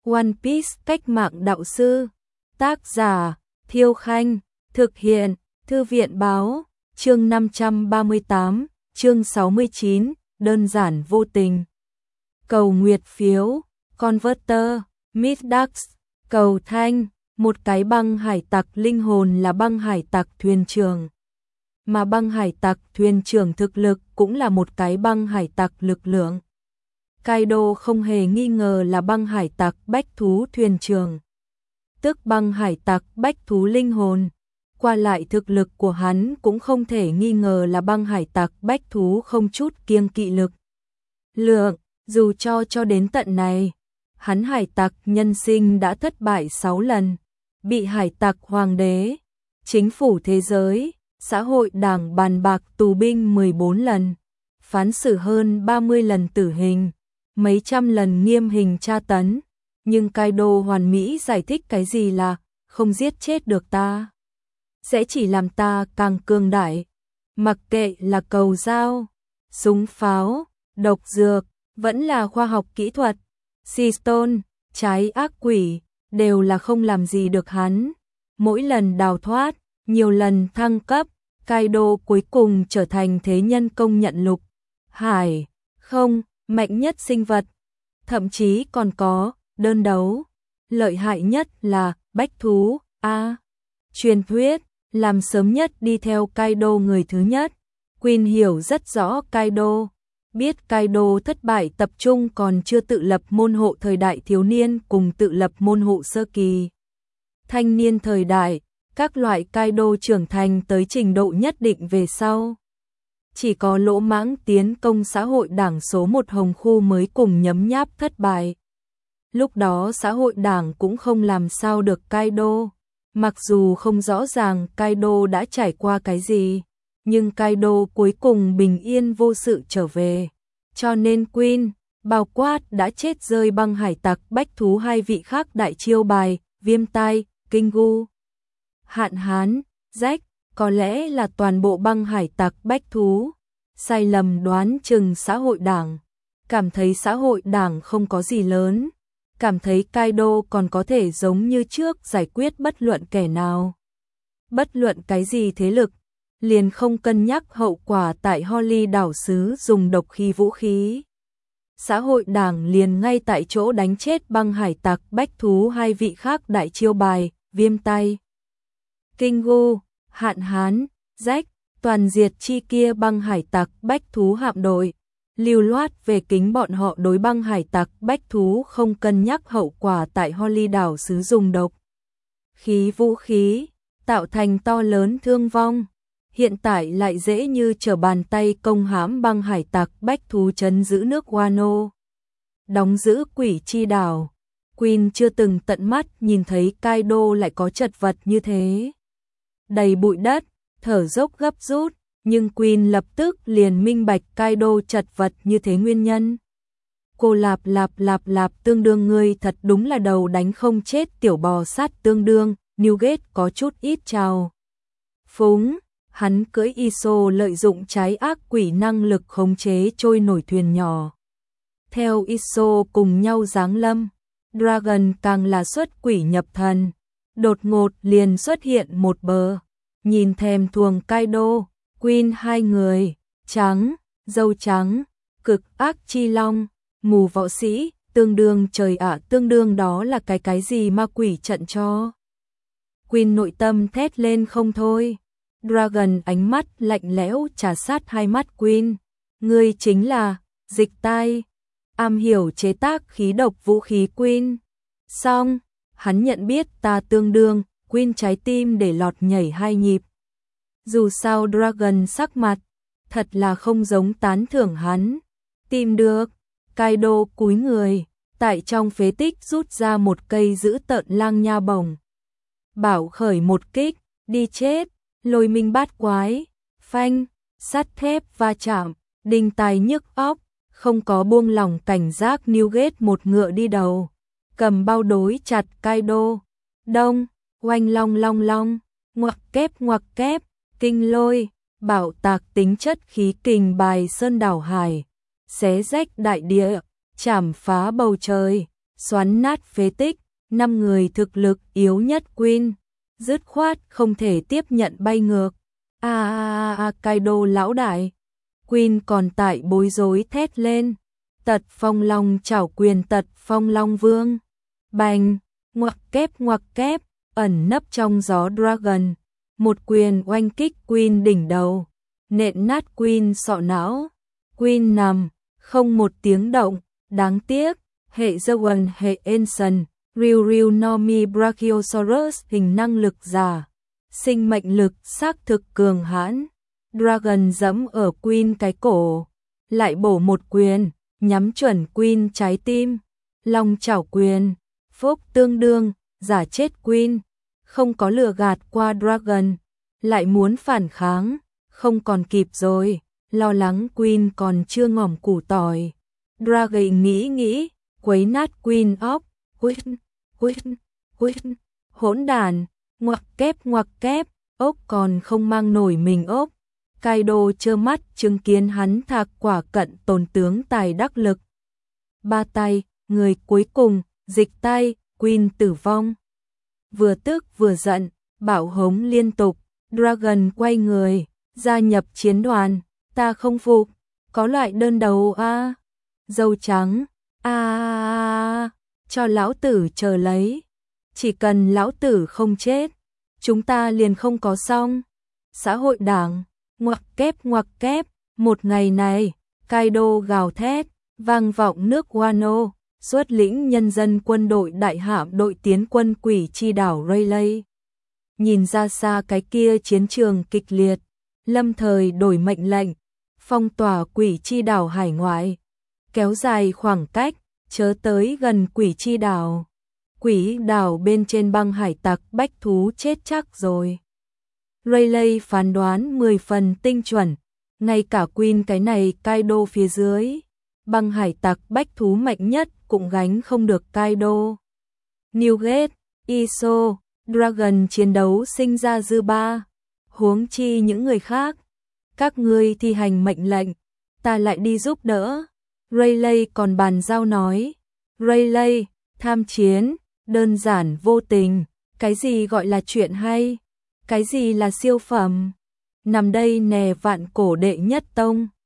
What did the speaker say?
One Piece cách mạng đạo sư. Tác giả Thiêu Khanh. Thực hiện Thư viện Báo. Chương 538, chương 69, đơn giản vô tình. Cầu nguyệt phiếu, Converter, Midax, cầu thanh, một cái băng hải tặc linh hồn là băng hải tặc thuyền trưởng. Mà băng hải tặc thuyền trưởng thực lực cũng là một cái băng hải tặc lực lượng. Kaido không hề nghi ngờ là băng hải tặc bách thú thuyền trưởng, tức băng hải tặc bách thú linh hồn. Qua lại thực lực của hắn cũng không thể nghi ngờ là băng hải tặc bách thú không chút kiêng kỵ lực lượng, dù cho đến tận này, hắn hải tặc nhân sinh đã thất bại 6 lần, bị hải tặc hoàng đế, chính phủ thế giới, xã hội đảng bàn bạc tù binh 14 lần, phán xử hơn 30 lần tử hình, mấy trăm lần nghiêm hình tra tấn, nhưng Kaido hoàn mỹ giải thích cái gì là không giết chết được ta, sẽ chỉ làm ta càng cường đại. Mặc kệ là cầu dao, súng pháo, độc dược, vẫn là khoa học kỹ thuật, Seastone, trái ác quỷ, đều là không làm gì được hắn. Mỗi lần đào thoát, nhiều lần thăng cấp, Kaido cuối cùng trở thành thế nhân công nhận lục hải không mạnh nhất sinh vật, thậm chí còn có đơn đấu. Lợi hại nhất là bách thú truyền thuyết, làm sớm nhất đi theo Kaido người thứ nhất. Queen hiểu rất rõ Kaido, biết Kaido thất bại tập trung còn chưa tự lập môn hộ thời đại thiếu niên cùng tự lập môn hộ sơ kỳ. Thanh niên thời đại, các loại Kaido trưởng thành tới trình độ nhất định về sau. Chỉ có lỗ mãng tiến công xã hội đảng số 1 Hồng Khu mới cùng nhấm nháp thất bại. Lúc đó xã hội đảng cũng không làm sao được Kaido. Mặc dù không rõ ràng Kaido đã trải qua cái gì, nhưng Kaido cuối cùng bình yên vô sự trở về. Cho nên Queen, bao quát đã chết rơi băng hải tặc bách thú hai vị khác đại chiêu bài, Viêm Tai, Kingu, Hạn Hán, Rách, có lẽ là toàn bộ băng hải tặc bách thú. Sai lầm đoán chừng xã hội đảng, cảm thấy xã hội đảng không có gì lớn, cảm thấy Kaido còn có thể giống như trước giải quyết bất luận kẻ nào. Bất luận cái gì thế lực, liền không cân nhắc hậu quả tại Holly đảo xứ dùng độc khí vũ khí. Xã hội đảng liền ngay tại chỗ đánh chết băng hải tặc bách thú hai vị khác đại chiêu bài, Viêm Tai, Kingu, Hạn Hán, Rách, toàn diệt chi kia băng hải tặc bách thú hạm đội. Lưu loát về kính bọn họ đối băng hải tặc bách thú không cân nhắc hậu quả tại Holly đảo xứ dùng độc khí vũ khí, tạo thành to lớn thương vong. Hiện tại lại dễ như trở bàn tay công hãm băng hải tặc bách thú trấn giữ nước Wano, đóng giữ quỷ chi đảo. Queen chưa từng tận mắt nhìn thấy Kaido lại có chật vật như thế, đầy bụi đất, thở dốc gấp rút. Nhưng Queen lập tức liền minh bạch Kaido chật vật như thế nguyên nhân. Cô lạp tương đương ngươi thật đúng là đầu đánh không chết tiểu bò sát tương đương. Newgate có chút ít trào phúng, hắn cưỡi Iso lợi dụng trái ác quỷ năng lực khống chế trôi nổi thuyền nhỏ. Theo Iso cùng nhau giáng lâm, Dragon càng là xuất quỷ nhập thần, đột ngột liền xuất hiện một bờ, nhìn thèm thuồng Kaido. Queen hai người, trắng, dâu trắng, cực ác chi long, mù võ sĩ, tương đương trời ạ, tương đương đó là cái gì ma quỷ trận cho. Queen nội tâm thét lên không thôi. Dragon ánh mắt lạnh lẽo trà sát hai mắt Queen. Ngươi chính là Dịch Tai, am hiểu chế tác khí độc vũ khí Queen. Xong, hắn nhận biết ta tương đương, Queen trái tim để lọt nhảy hai nhịp. Dù sao Dragon sắc mặt, thật là không giống tán thưởng hắn. Tìm được, Kaido cúi người, tại trong phế tích rút ra một cây giữ tợn lang nha bổng. Bảo khởi một kích, đi chết, lôi minh bát quái, phanh, sắt thép va chạm, đinh tai nhức óc, không có buông lỏng cảnh giác. Newgate một ngựa đi đầu, cầm bao đối chặt Kaido. Đông, oanh long long long, ngoặc kép. Kinh lôi, bảo tạc tính chất khí kình bài sơn đảo hải, xé rách đại địa, chảm phá bầu trời, xoắn nát phế tích, 5 người thực lực yếu nhất Queen, dứt khoát không thể tiếp nhận bay ngược. Kaido lão đại. Queen còn tại bối rối thét lên. Tật Phong Long chảo quyền Tật Phong Long Vương. Bành, ngoặc kép, ẩn nấp trong gió Dragon. Một quyền oanh kích Queen đỉnh đầu, nện nát Queen sọ não. Queen nằm, không một tiếng động, đáng tiếc. Hệ Zoan hệ Enson, Ryu Nomi Brachiosaurus hình năng lực giả. Sinh mệnh lực xác thực cường hãn. Dragon giẫm ở Queen cái cổ, lại bổ một quyền, nhắm chuẩn Queen trái tim. Long chảo quyền, phốc tương đương, giả chết Queen. Không có lừa gạt qua Dragon, lại muốn phản kháng, không còn kịp rồi, lo lắng Queen còn chưa ngỏm củ tỏi. Dragon nghĩ, quấy nát Queen óc, hỗn đàn, ngoặc kép, ốc còn không mang nổi mình ốc. Kaido trơ mắt chứng kiến hắn thạc quả cận tồn tướng tài đắc lực. Ba tay, người cuối cùng, dịch tay, Queen tử vong. Vừa tức vừa giận, bảo hống liên tục, Dragon quay người, gia nhập chiến đoàn, ta không phục, có loại đơn đấu a. Dâu trắng, cho lão tử chờ lấy, chỉ cần lão tử không chết, chúng ta liền không có xong. Xã hội đảng, ngoặc kép, một ngày này, Kaido gào thét, vang vọng nước Wano, xuất lĩnh nhân dân quân đội đại hạm đội tiến quân quỷ chi đảo Rayleigh. Nhìn ra xa cái kia chiến trường kịch liệt, lâm thời đổi mệnh lệnh, phong tỏa quỷ chi đảo hải ngoại, kéo dài khoảng cách, chớ tới gần quỷ chi đảo. Quỷ đảo bên trên băng hải tặc bách thú chết chắc rồi. Rayleigh phán đoán 10 phần tinh chuẩn, ngay cả Queen cái này Kaido phía dưới, băng hải tặc bách thú mạnh nhất cũng gánh không được Kaido. Newgate, Iso, Dragon chiến đấu sinh ra dư ba, huống chi những người khác. Các ngươi thi hành mệnh lệnh, ta lại đi giúp đỡ. Rayleigh còn bàn giao nói. Rayleigh, tham chiến, đơn giản vô tình, cái gì gọi là chuyện hay, cái gì là siêu phẩm. Nằm đây nè vạn cổ đệ nhất tông.